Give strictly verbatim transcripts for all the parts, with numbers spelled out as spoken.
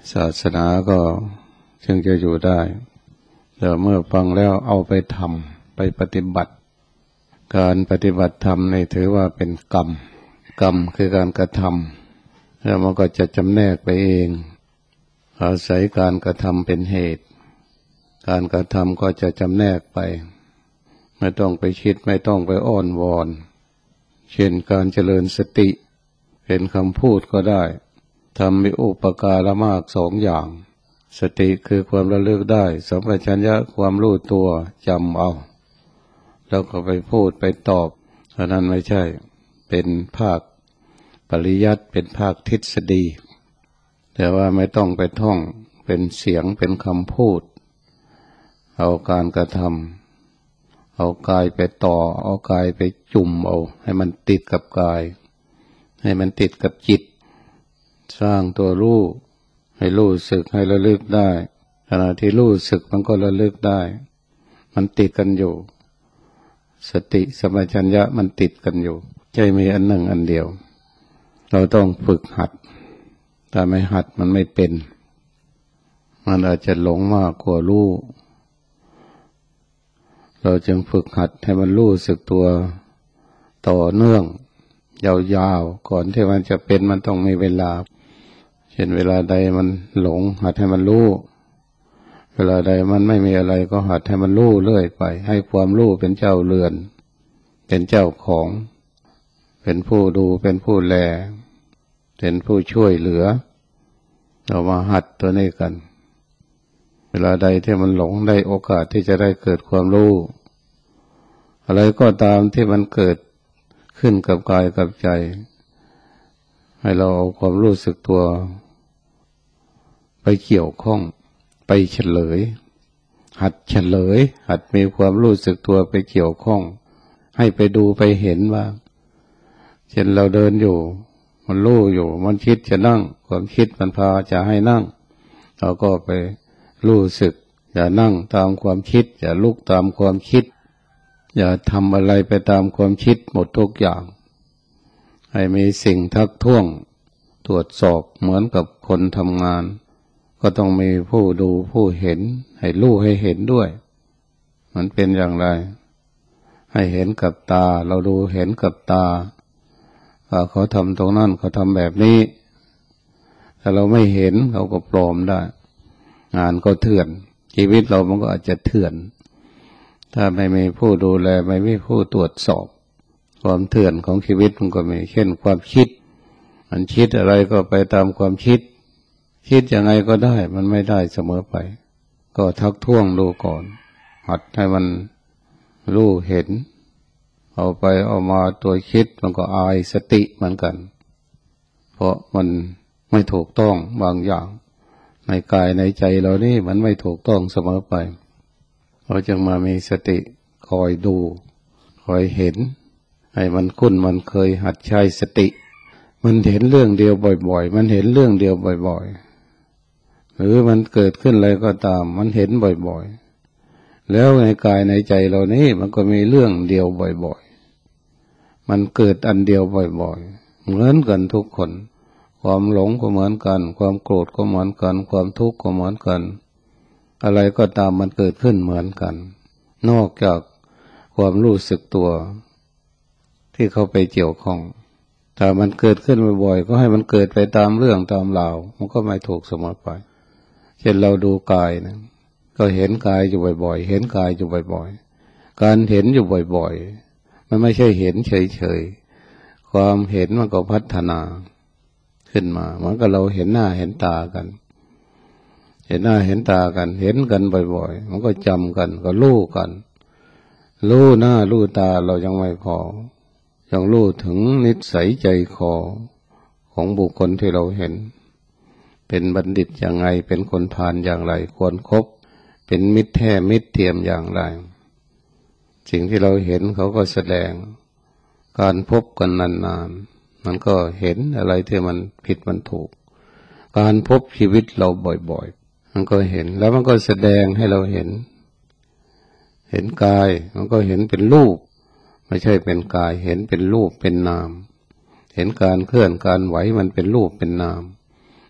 ศาสนาก็จึงจะอยู่ได้แต่เมื่อฟังแล้วเอาไปทำไปปฏิบัติการปฏิบัติธรรมนี่ถือว่าเป็นกรรมกรรมคือการกระทำแล้วมันก็จะจำแนกไปเองอาศัยการกระทำเป็นเหตุการกระทำก็จะจำแนกไปไม่ต้องไปคิดไม่ต้องไปอ้อนวอนเช่นการเจริญสติเป็นคำพูดก็ได้ทำมีอุปการะมากสองอย่างสติคือความระลึกได้สัมปชัญญะความรู้ตัวจำเอาแล้วก็ไปพูดไปตอบเพราะนั้นไม่ใช่เป็นภาคปริยัติเป็นภาคทฤษฎีแต่ว่าไม่ต้องไปท่องเป็นเสียงเป็นคำพูดเอาการกระทำเอากายไปต่อเอากายไปจุ่มเอาให้มันติดกับกายให้มันติดกับจิตสร้างตัวรู้ให้รู้สึกให้ระลึกได้ขณะที่รู้สึกมันก็ระลึกได้มันติดกันอยู่สติสัมปชัญญะมันติดกันอยู่ใจมีอันหนึ่งอันเดียวเราต้องฝึกหัดถ้าไม่หัดมันไม่เป็นมันอาจจะหลงมากกว่ารู้เราจึงฝึกหัดให้มันรู้สึกตัวต่อเนื่องยาวๆก่อนที่มันจะเป็นมันต้องมีเวลาเช่นเวลาใดมันหลงหัดให้มันรู้เวลาใดมันไม่มีอะไรก็หัดให้มันรู้เรื่อยไปให้ความรู้เป็นเจ้าเรือนเป็นเจ้าของเป็นผู้ดูเป็นผู้แลเป็นผู้ช่วยเหลือเรามาหัดตัวนี้กันเวลาใดที่มันหลงได้โอกาสที่จะได้เกิดความรู้อะไรก็ตามที่มันเกิดขึ้นกับกายกับใจให้เราเอาความรู้สึกตัวไปเกี่ยวข้องไปเฉลยหัดเฉลยหัดมีความรู้สึกตัวไปเกี่ยวข้องให้ไปดูไปเห็นว่าเช่นเราเดินอยู่มันรู้อยู่มันคิดจะนั่งความคิดมันพาจะให้นั่งเราก็ไปรู้สึกอย่านั่งตามความคิดอย่าลุกตามความคิดอย่าทำอะไรไปตามความคิดหมดทุกอย่างให้มีสิ่งทักท้วงตรวจสอบเหมือนกับคนทำงานก็ต้องมีผู้ดูผู้เห็นให้รู้ให้เห็นด้วยมันเป็นอย่างไรให้เห็นกับตาเราดูเห็นกับตาว่าเขาทำตรงนั้นเขาทำแบบนี้ถ้าเราไม่เห็นเขาก็ปลอมได้งานก็เถื่อนชีวิตเรามันก็อาจจะเถื่อนถ้าไม่มีผู้ดูแลไม่มีผู้ตรวจสอบความเถื่อนของชีวิตมันก็มีเช่นความคิดมันคิดอะไรก็ไปตามความคิดคิดยังไงก็ได้มันไม่ได้เสมอไปก็ทักท้วงดูก่อนหัดให้มันรู้เห็นเอาไปเอามาตัวคิดมันก็อายสติเหมือนกันเพราะมันไม่ถูกต้องบางอย่างในกายในใจเรานี่มันไม่ถูกต้องเสมอไปเราจึงมามีสติคอยดูคอยเห็นให้มันคุ้นมันเคยหัดใช้สติมันเห็นเรื่องเดียวบ่อยๆมันเห็นเรื่องเดียวบ่อยๆหรือมันเกิดขึ้นอะไรก็ตามมันเห็นบ่อยๆแล้วในกายในใจเรานี่มันก็มีเรื่องเดียวบ่อยๆมันเกิดอันเดียวบ่อยๆเหมือนกันทุกคนความหลงก็เหมือนกันความโกรธก็เหมือนกันความทุกข์ก็เหมือนกันอะไรก็ตามมันเกิดขึ้นเหมือนกันนอกจากความรู้สึกตัวที่เขาไปเกี่ยวข้องถ้ามันเกิดขึ้นบ่อยๆก็ให้มันเกิดไปตามเรื่องตามราวมันก็ไม่ถูกเสมอไปเช่นเราดูกายนะก็เห็นกายอยู่บ่อยๆเห็นกายอยู่บ่อยๆการเห็นอยู่บ่อยๆมันไม่ใช่เห็นเฉยๆความเห็นมันก็พัฒนาขึ้นมาเหมือนกับเราเห็นหน้าเห็นตากันเห็นหน้าเห็นตากันเห็นกันบ่อยๆมันก็จำกันก็รู้กันรู้หน้ารู้ตาเรายังไม่พอยังรู้ถึงนิสัยใจคอของบุคคลที่เราเห็นเป็นบัณฑิตอย่างไรเป็นคนพาลอย่างไรควรคบเป็นมิตรแท้มิตรเทียมอย่างไรสิ่งที่เราเห็นเขาก็แสดงการพบกันนานๆมันก็เห็นอะไรที่มันผิดมันถูกการพบชีวิตเราบ่อยๆมันก็เห็นแล้วมันก็แสดงให้เราเห็นเห็นกายมันก็เห็นเป็นรูปไม่ใช่เป็นกายเห็นเป็นรูปเป็นนามเห็นการเคลื่อนการไหวมันเป็นรูปเป็นนาม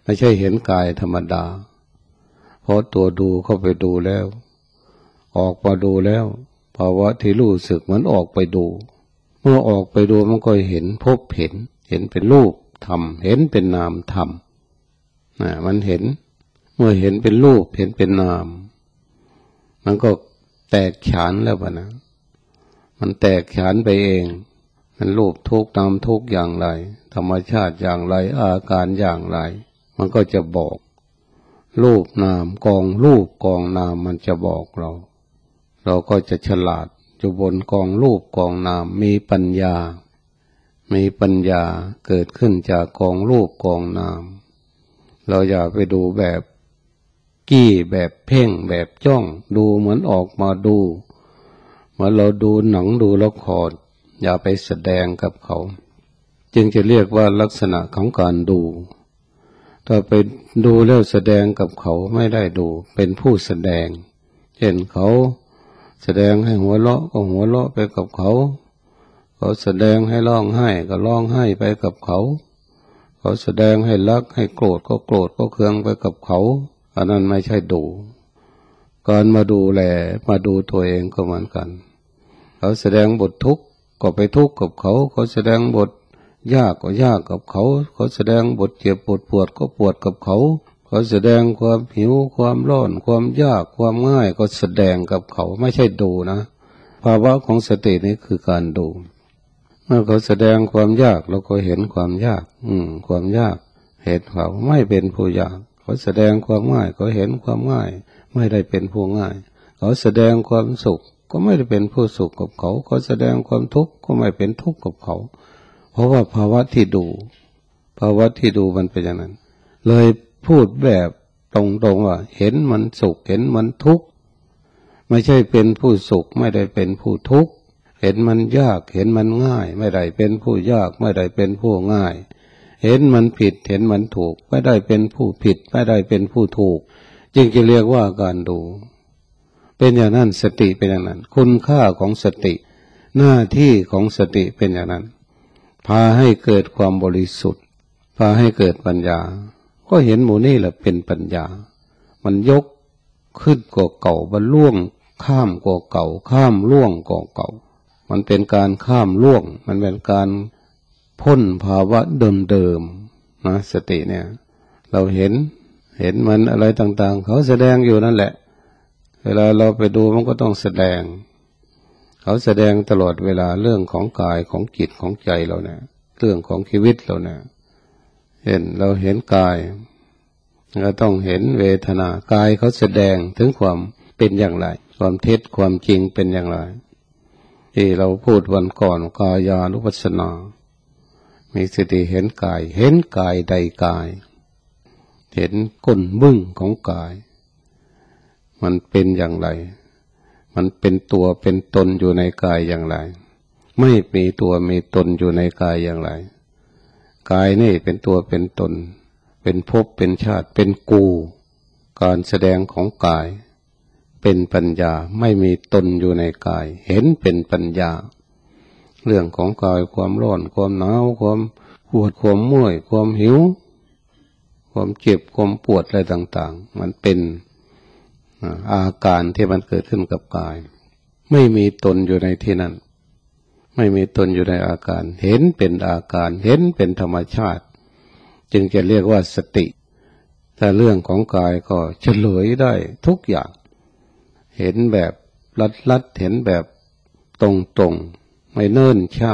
ไม่ใช่เห็นกายธรรมดาเพราะตัวดูเข้าไปดูแล้วออกมาดูแล้วภาวะที่รู้สึกเหมือนออกไปดูเมื่อออกไปดูมันก็เห็นพบเห็นเห็นเป็นรูปธรรมเห็นเป็นนามธรรมนะมันเห็นเมื่อเห็นเป็นรูปเห็นเป็นนามมันก็แตกฉานแล้วปะนะมันแตกฉานไปเองมันรูปทุกนามทุกอย่างไรธรรมชาติอย่างไรอาการอย่างไรมันก็จะบอกรูปนามกองรูปกองนามมันจะบอกเราเราก็จะฉลาดอยู่บนกองรูปกองนามมีปัญญามีปัญญาเกิดขึ้นจากกองรูปกองนามเราอย่าไปดูแบบกี้แบบเพ่งแบบจ้องดูเหมือนออกมาดูเหมือนเราดูหนังดูละครอย่าไปแสดงกับเขาจึงจะเรียกว่าลักษณะของการดูถ้าไปดูแล้วแสดงกับเขาไม่ได้ดูเป็นผู้แสดงเช่นเขาแสดงให้หัวเราะก็หัวเราะไปกับเขาเขาแสดงให้ร้องไห้ก็ร้องไห้ไปกับเขาเขาแสดงให้รักให้โกรธก็โกรธก็เคืองไปกับเขาอันนั้นไม่ใช่ดูการมาดูแลมาดูตัวเองก็เหมือนกันเขาแสดงบททุกข์ก็ไปทุกข์กับเขาเขาแสดงบทยากก็ยากกับเขาเขาแสดงบทเจ็บปวดปวดก็ปวดกับเขาเขาแสดงความหิวความร้อนความยากความง่ายก็แสดงกับเขาไม่ใช่ดูนะภาวะของสตินี้คือการดูเมื่อเขาแสดงความยากเราก็เห็นความยากอืมความยากเหตุเขาไม่เป็นผู้ยากเขาแสดงความง่ายก็เห็นความง่ายไม่ได้เป็นผู้ง่ายเขาแสดงความสุขก็ไม่ได้เป็นผู้สุขกับเขาเขาแสดงความทุกข์ก็ไม่เป็นทุกข์กับเขาเพราะว่าภาวะที่ดูภาวะที่ดูมันเป็นอย่างนั้นเลยพูดแบบตรงๆว่าเห็นมันสุขเห็นมันทุกข์ไม่ใช่เป็นผู้สุขไม่ได้เป็นผู้ทุกข์เห็นมันยากเห็นมันง่ายไม่ได้เป็นผู้ยากไม่ได้เป็นผู้ง่ายเห็นมันผิดเห็นมันถูกไม่ได้เป็นผู้ผิดไม่ได้เป็นผู้ถูกจึงจะเรียกว่าการดูเป็นอย่างนั้นสติเป็นอย่างนั้นคุณค่าของสติหน้าที่ของสติเป็นอย่างนั้นพาให้เกิดความบริสุทธิ์พาให้เกิดปัญญาก็เห็นหมู่นี่แหละเป็นปัญญามันยกขึ้นกว่าเก่ามันล่วงข้ามกว่าเก่าข้ามล่วงกว่าเก่ามันเป็นการข้ามล่วงมันเป็นการพ้นภาวะเดิมๆนะสติเนี่ยเราเห็นเห็นมันอะไรต่างๆเขาแสดงอยู่นั่นแหละเวลาเราไปดูมันก็ต้องแสดงเขาแสดงตลอดเวลาเรื่องของกายของจิตของใจเราเนี่ยเรื่องของชีวิตเราเนี่ยเห็นเราเห็นกายเราต้องเห็นเวทนากายเขาแสดงถึงความเป็นอย่างไรความเท็จความจริงเป็นอย่างไรที่เราพูดวันก่อนกายานุปัสสนามีสติเห็นกายเห็นกายใดกายเห็นก้นบึ้งของกายมันเป็นอย่างไรมันเป็นตัวเป็นตนอยู่ในกายอย่างไรไม่มีตัวมีตนอยู่ในกายอย่างไรกายนี่เป็นตัวเป็นตนเป็นภพเป็นชาติเป็นกูการแสดงของกายเป็นปัญญาไม่มีตนอยู่ในกายเห็นเป็นปัญญาเรื่องของกายความร้อนความหนาวความปวดความเมื่อยความหิวความเจ็บความปวดอะไรต่างๆมันเป็นอาการที่มันเกิดขึ้นกับกายไม่มีตนอยู่ในที่นั้นไม่มีตนอยู่ในอาการเห็นเป็นอาการเห็นเป็นธรรมชาติจึงจะเรียกว่าสติถ้าเรื่องของกายก็เฉลยได้ทุกอย่างเห็นแบบลัดๆเห็นแบบตรงๆไม่เนิ่นช้า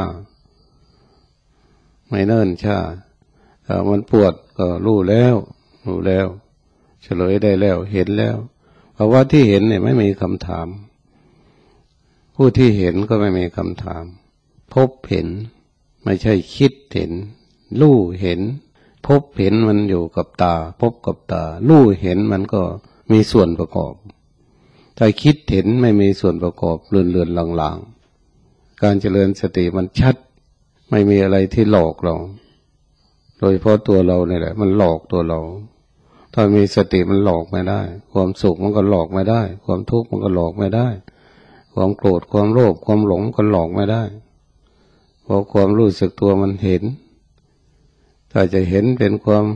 ไม่เนิ่นช้าถ้ามันปวดก็รู้แล้วรู้แล้วเฉลยได้แล้วเห็นแล้วเพราะว่าที่เห็นเนี่ยไม่มีคำถามผู้ที่เห็นก็ไม่มีคำถามพบเห็นไม่ใช่คิดเห็นรู้เห็นพบเห็นมันอยู่กับตาพบกับตารู้เห็นมันก็มีส่วนประกอบถ้าคิดเห็นไม่มีส่วนประกอบเลื่อนๆลางๆการเจริญสติมันชัดไม่มีอะไรที่หลอกเราโดยเฉพาะตัวเราเนี่ยแหละมันหลอกตัวเราถ้ามีสติมันหลอกไม่ได้ความสุขมันก็หลอกไม่ได้ความทุกข์มันก็หลอกไม่ได้ความโกรธความโลภความหลงก็หลอกไม่ได้เพราะความรู้สึกตัวมันเห็นถ้าจะเห็นเป็นความ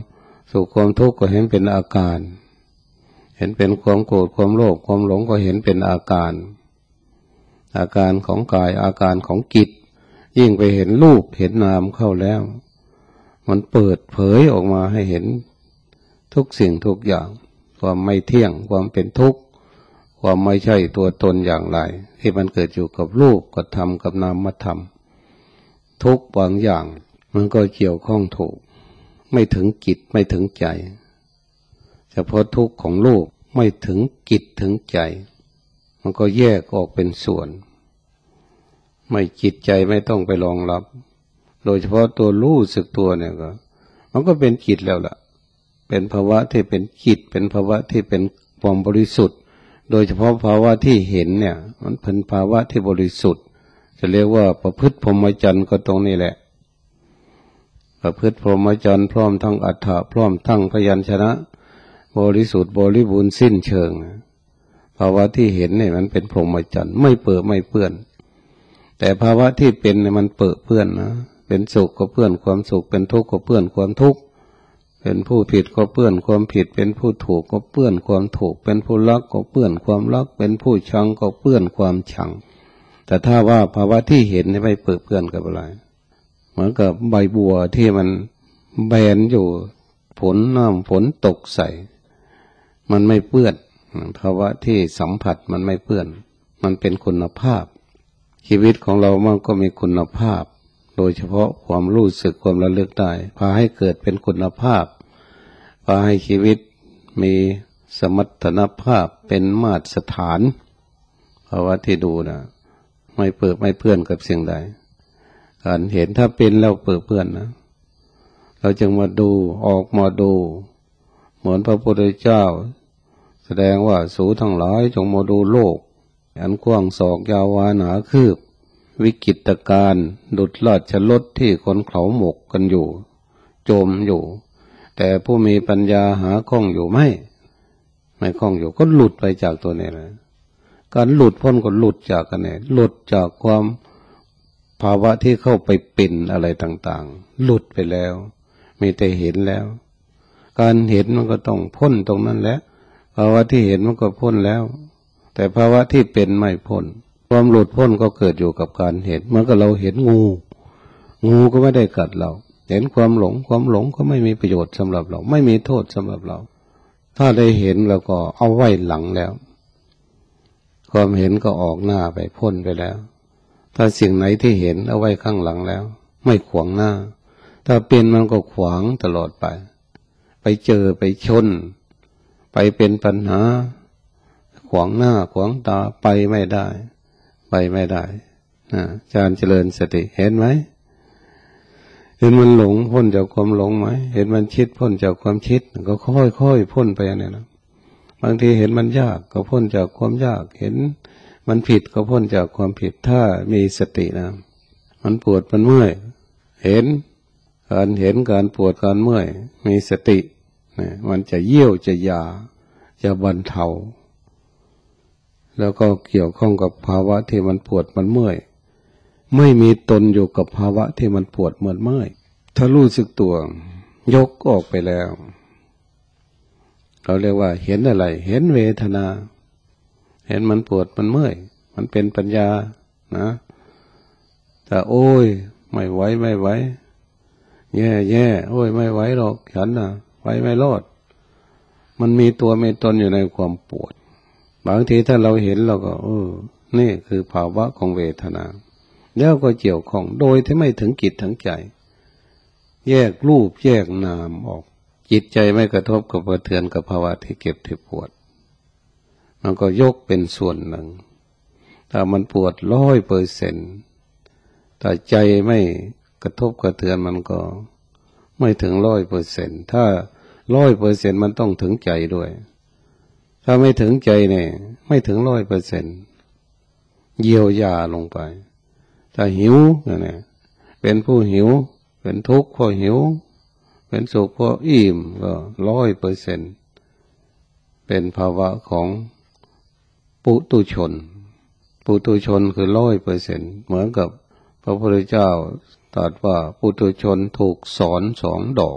สุขความทุกข์ก็เห็นเป็นอาการเห็นเป็นความโกรธความโลภความหลงก็เห็นเป็นอาการอาการของกายอาการของจิตยิ่งไปเห็นรูปเห็นนามเข้าแล้วมันเปิดเผยออกมาให้เห็นทุกสิ่งทุกอย่างความไม่เที่ยงความเป็นทุกข์ความไม่ใช่ตัวตนอย่างไรที่มันเกิดอยู่กับรูปกับธรรมกับนามธรรมทุกบางอย่างมันก็เกี่ยวข้องถูกไม่ถึงจิตไม่ถึงใจเฉพาะทุกข์ของรูปไม่ถึงจิตถึงใจมันก็แยกออกเป็นส่วนไม่จิตใจไม่ต้องไปรองรับโดยเฉพาะตัวรู้สึกตัวเนี่ยก็มันก็เป็นจิตแล้วล่ะเป็นภาวะที่เป็นจิตเป็นภาวะที่เป็นความบริสุทธิ์โดยเฉพาะภาวะที่เห็นเนี่ยมันเป็นภาวะที่บริสุทธิ์จะเรียกว่าประพฤติพรหมจรรย์ก็ตรงนี้แหละประพฤติพรหมจรรย์พร้อมทั้งอัฏฐะพร้อมทั้งพยัญชนะบริสุทธิ์บริบูรณ์สิ้นเชิงภาวะที่เห็นเนี่ยมันเป็นพรหมจรรย์ไม่เปื้อนไม่เปื้อนแต่ภาวะที่เป็นเนี่ยมันเปื้อนเปื้อนนะเป็นสุขก็เปื้อนความสุขเป็นทุกข์ก็เปื้อนความทุกข์เป็นผู้ผิดก็เปื้อนความผิดเป็นผู้ถูกก็เปื้อนความถูกเป็นผู้รักก็เปื้อนความรักเป็นผู้ชังก็เปื้อนความชังแต่ถ้าว่าภาวะที่เห็นไม่เปื้อนเปื้อนกับอะไรเหมือนกับใบบัวที่มันแบนอยู่ฝนน้ำฝนตกใส่มันไม่เปื้อนภาวะที่สัมผัสมันไม่เปื้อนมันเป็นคุณภาพชีวิตของเรามันก็มีคุณภาพโดยเฉพาะความรู้สึกความระลึกได้พาให้เกิดเป็นคุณภาพพาให้ชีวิตมีสมรรถภาพเป็นมาตรฐานภาวะที่ดูนะไม่เปื้อนไม่เปื้อนกับสิ่งใดการเห็นถ้าเป็นแล้วเปื้อนเปื้อนนะเราจึงมาดูออกมาดูเหมือนพระพุทธเจ้าแสดงว่าสูทั้งหลายจงมาดูโลกอันกว้างศอกยาววาหนาคืบวิกฤตการณ์ดุจราชรถที่คนเขาหมกกันอยู่จมอยู่แต่ผู้มีปัญญาหาข้องอยู่ไม่ไม่ข้องอยู่ก็หลุดไปจากตัวนี้เลยการหลุดพ้นก็หลุดจากกันเนี่ยหลุดจากความภาวะที่เข้าไปเป็นอะไรต่างๆหลุดไปแล้วมีแต่เห็นแล้วการเห็นมันก็ต้องพ้นตรงนั้นแหละภาวะที่เห็นมันก็พ้นแล้วแต่ภาวะที่เป็นไม่พ้นความหลุดพ้นก็เกิดอยู่กับการเห็นเมื่อกับเราเห็นงูงูก็ไม่ได้กัดเราเห็นความหลงความหลงก็ไม่มีประโยชน์สำหรับเราไม่มีโทษสำหรับเราถ้าได้เห็นเราก็เอาไว้หลังแล้วความเห็นก็ออกหน้าไปพ้นไปแล้วถ้าสิ่งไหนที่เห็นเอาไว้ข้างหลังแล้วไม่ขวางหน้าถ้าเป็นมันก็ขวางตลอดไปไปเจอไปชนไปเป็นปัญหาขวางหน้าขวางตาไปไม่ได้ไปไม่ได้นะอาจารย์เจริญสติเห็นไหมเห็นมันหลงพ้นจากความหลงไหมเห็นมันคิดพ้นจากความคิดก็ค่อยๆพ้นไปเนี่ยนะบางทีเห็นมันยากก็พ้นจากความยากเห็นมันผิดก็พ้นจากความผิดถ้ามีสตินะมันปวดมันเมื่อยเห็นการเห็นการปวดการเมื่อยมีสติเนี่ยมันจะเยี่ยวจะยาจะบรรเทาแล้วก็เกี่ยวข้องกับภาวะที่มันปวดมันเมื่อยไม่มีตนอยู่กับภาวะที่มันปวดเหมือนเมื่อยถ้ารู้สึกตัวยกออกไปแล้วเขาเรียกว่าเห็นอะไรเห็นเวทนาเห็นมันปวดมันเมื่อยมันเป็นปัญญานะแต่โอ้ยไม่ไหวไม่ไหวแย่แย่โอ้ยไม่ไหวหรอกฉันนะไหวไม่รอดมันมีตัวมีตนอยู่ในความปวดบางทีถ้าเราเห็นเราก็เออนี่คือภาวะของเวทนาแล้วก็เกี่ยวข้องโดยที่ไม่ถึงจิตถึงใจแยกรูปแยกนามออกจิตใจไม่กระทบกับกระเทือนกับภาวะที่เก็บที่ปวดมันก็ยกเป็นส่วนหนึ่งถ้ามันปวดร้อยเปอร์เซ็นต์แต่ใจไม่กระทบกระเทือนมันก็ไม่ถึงร้อยเปอร์เซ็นต์ถ้าร้อยเปอร์เซ็นต์มันต้องถึงใจด้วยถ้าไม่ถึงใจเนี่ยไม่ถึงร้อยเปอร์เซ็นต์เยียวยาลงไปถ้าหิวเนี่ยเป็นผู้หิวเป็นทุกข์เพราะหิวเป็นสุขเพราะอิ่มก็ร้อยเปอร์เซ็นต์เป็นภาวะของปุถุชนปุถุชนคือร้อยเปอร์เซ็นต์เหมือนกับพระพุทธเจ้าตรัสว่าปุถุชนถูกสอนสองดอก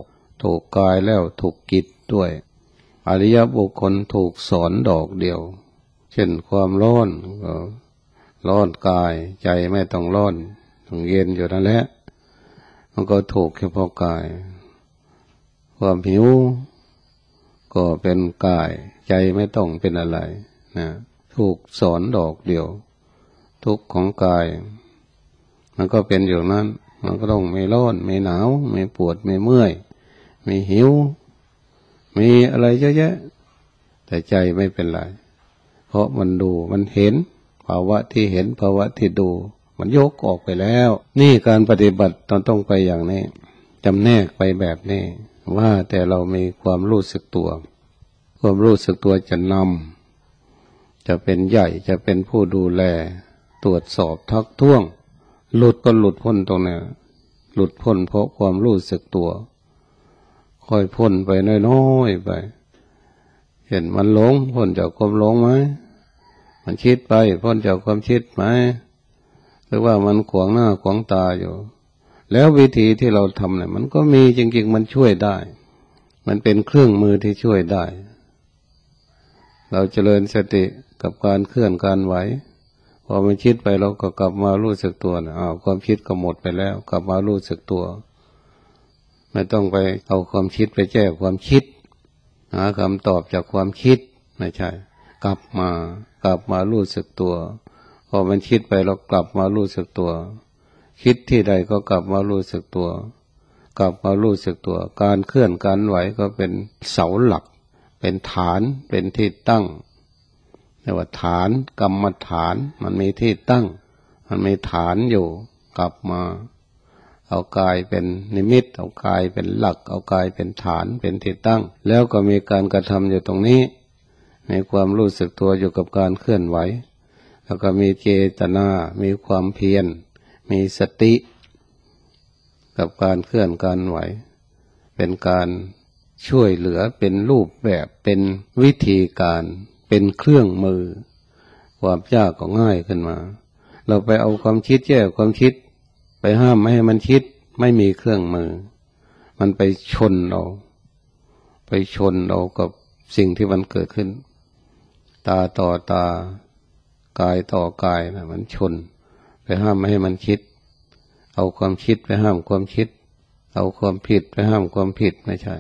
ถูกกายแล้วถูกจิตด้วยอริยบุคคลถูกสอนดอกเดียวเช่นความร้อนก็ร้อนกายใจไม่ต้องร้อนต้องเย็นอยู่นั่นแหละมันก็ถูกเฉพาะกายความหิวก็เป็นกายใจไม่ต้องเป็นอะไรนะถูกสอนดอกเดียวทุกข์ของกายมันก็เป็นอยู่นั้นมันก็ต้องไม่ร้อนไม่หนาวไม่ปวดไม่เมื่อยมีหิวมีอะไรเยอะแยะแต่ใจไม่เป็นไรเพราะมันดูมันเห็นภาวะที่เห็นภาวะที่ดูมันยกออกไปแล้วนี่การปฏิบัติต้องต้องไปอย่างนี้จำแนกไปแบบนี้ว่าแต่เรามีความรู้สึกตัวความรู้สึกตัวจะนำจะเป็นใหญ่จะเป็นผู้ดูแลตรวจสอบทักท้วงหลุดก็หลุดพ้นตรงนี้หลุดพ้นเพราะความรู้สึกตัวค่อยพ้นไปน้อยๆไปเห็นมันหลงพ้นจากความหลงไหมมันคิดไปพ้นจากความคิดไหมหรือว่ามันขวางหน้าขวางตาอยู่แล้ววิธีที่เราทำเนี่ยมันก็มีจริงๆมันช่วยได้มันเป็นเครื่องมือที่ช่วยได้เราเจริญสติกับการเคลื่อนการไหวพอมันคิดไปเราก็กลับมารู้สึกตัวนะอ้าวความคิดก็หมดไปแล้วกลับมารู้สึกตัวไม่ต้องไปเอาความคิดไปแก้ความคิดหาคำตอบจากความคิดไม่ใช่กลับมากลับมารู้สึกตัวพอมันคิดไปเรากลับมารู้สึกตัวคิดที่ใดก็กลับมารู้สึกตัวกลับมารู้สึกตัวการเคลื่อนการไหวก็เป็นเสาหลักเป็นฐานเป็นที่ตั้งเรียกว่าฐานกรรมฐานมันมีที่ตั้งมันมีฐานอยู่กลับมาเอากายเป็นนิมิตเอากายเป็นหลักเอากายเป็นฐานเป็นที่ตั้งแล้วก็มีการกระทำอยู่ตรงนี้มีความรู้สึกตัวอยู่กับการเคลื่อนไหวแล้วก็มีเจตนามีความเพียรมีสติกับการเคลื่อนการไหวเป็นการช่วยเหลือเป็นรูปแบบเป็นวิธีการเป็นเครื่องมือความยากก็ง่ายขึ้นมาเราไปเอาความคิดแยกความคิดไปห้ามไม่ให้มันคิดไม่มีเครื่องมือมันไปชนเราไปชนเรากับสิ่งที่มันเกิดขึ้นตาต่อตากายต่อกายนะมันชนไปห้ามไม่ให้มันคิดเอาความคิดไปห้ามความคิดเอาความผิดไปห้ามความผิดไม่ใช่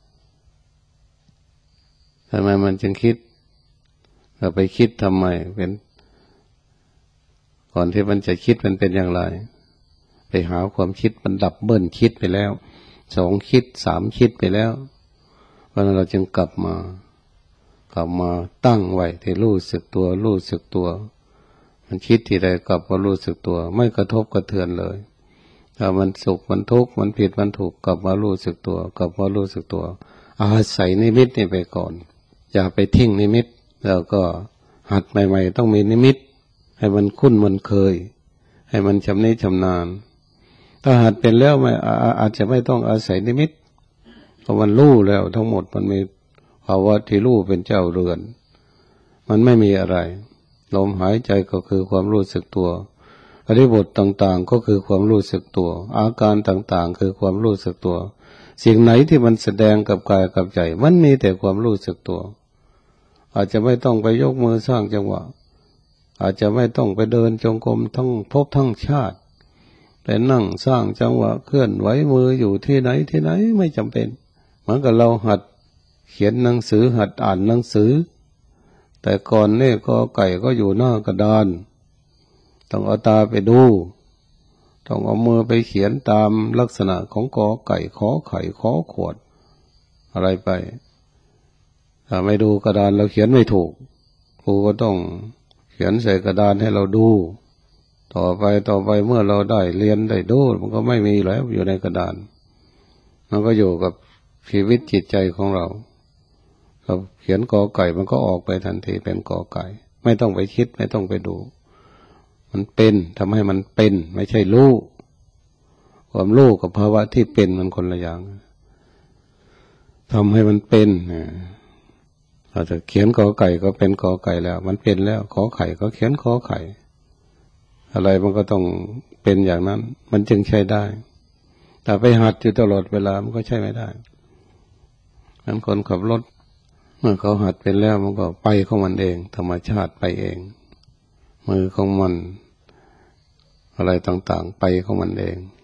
ทำไมมันจึงคิดเราไปคิดทำไมเป็นก่อนที่มันจะคิดมันเป็นอย่างไรไปหาความคิดมันดับเบิ้ลคิดไปแล้วสองคิดสามคิดไปแล้วเพราะนั้นเราจึงกลับมากลับมาตั้งไว้ที่รู้สึกตัวรู้สึกตัวมันคิดที่ใดกลับมารู้สึกตัวไม่กระทบกระเทือนเลยถ้ามันสุขมันทุกข์มันผิดมันถูกกลับมารู้สึกตัวกลับมารู้สึกตัวอาศัยนิมิตนี่ไปก่อนอย่าไปทิ้งนิมิตแล้วก็หัดใหม่ๆต้องมีนิมิตให้มันคุ้นมันเคยให้มันชำนิชำนาญถ้าหัดเป็นแล้วไม่อาจจะไม่ต้องอาศัยนิมิตเพราะมันรู้แล้วทั้งหมดมันมีภาวะที่รู้เป็นเจ้าเรือนมันไม่มีอะไรลมหายใจก็คือความรู้สึกตัวอริบทต่างๆก็คือความรู้สึกตัวอาการต่างๆคือความรู้สึกตัวสิ่งไหนที่มันแสดงกับกายกับใจมันมีแต่ความรู้สึกตัวอาจจะไม่ต้องไปยกมือสร้างจังหวะอาจจะไม่ต้องไปเดินจงกรมทั้งภพทั้งชาติแต่นั่งสร้างจังหวะเคลื่อนไหวมืออยู่ที่ไหนที่ไหนไม่จำเป็นเหมือนกับเราหัดเขียนหนังสือหัดอ่านหนังสือแต่ก่อนนี่ก็ไก่ก็อยู่หน้ากระดานต้องเอาตาไปดูต้องเอามือไปเขียนตามลักษณะของกอไก่ขอไข่ขอขวดอะไรไปถ้าไม่ดูกระดานเราเขียนไม่ถูกครูก็ต้องเขียนใส่กระดานให้เราดูต่อไปต่อไปเมื่อเราได้เรียนได้ดูมันก็ไม่มีแล้วอยู่ในกระดานมันก็อยู่กับชีวิตจิตใจของเราเราเขียนกอไก่มันก็ออกไปทันทีเป็นกอไก่ไม่ต้องไปคิดไม่ต้องไปดูมันเป็นทำให้มันเป็นไม่ใช่รู้ความรู้กับภาวะที่เป็นมันคนละอย่างทำให้มันเป็นเราจะเขียนกอไก่ก็เป็นกอไก่แล้วมันเป็นแล้วขอไข่ก็เขียนขอไข่อะไรมันก็ต้องเป็นอย่างนั้นมันจึงใช้ได้แต่ไปหัดอยู่ตลอดเวลามันก็ใช้ไม่ได้นั้นคนขับรถเมื่อเขาหัดเป็นแล้วมันก็ไปของมันเองธรรมชาติไปเองมือของมันอะไรต่างๆไปของมันเอง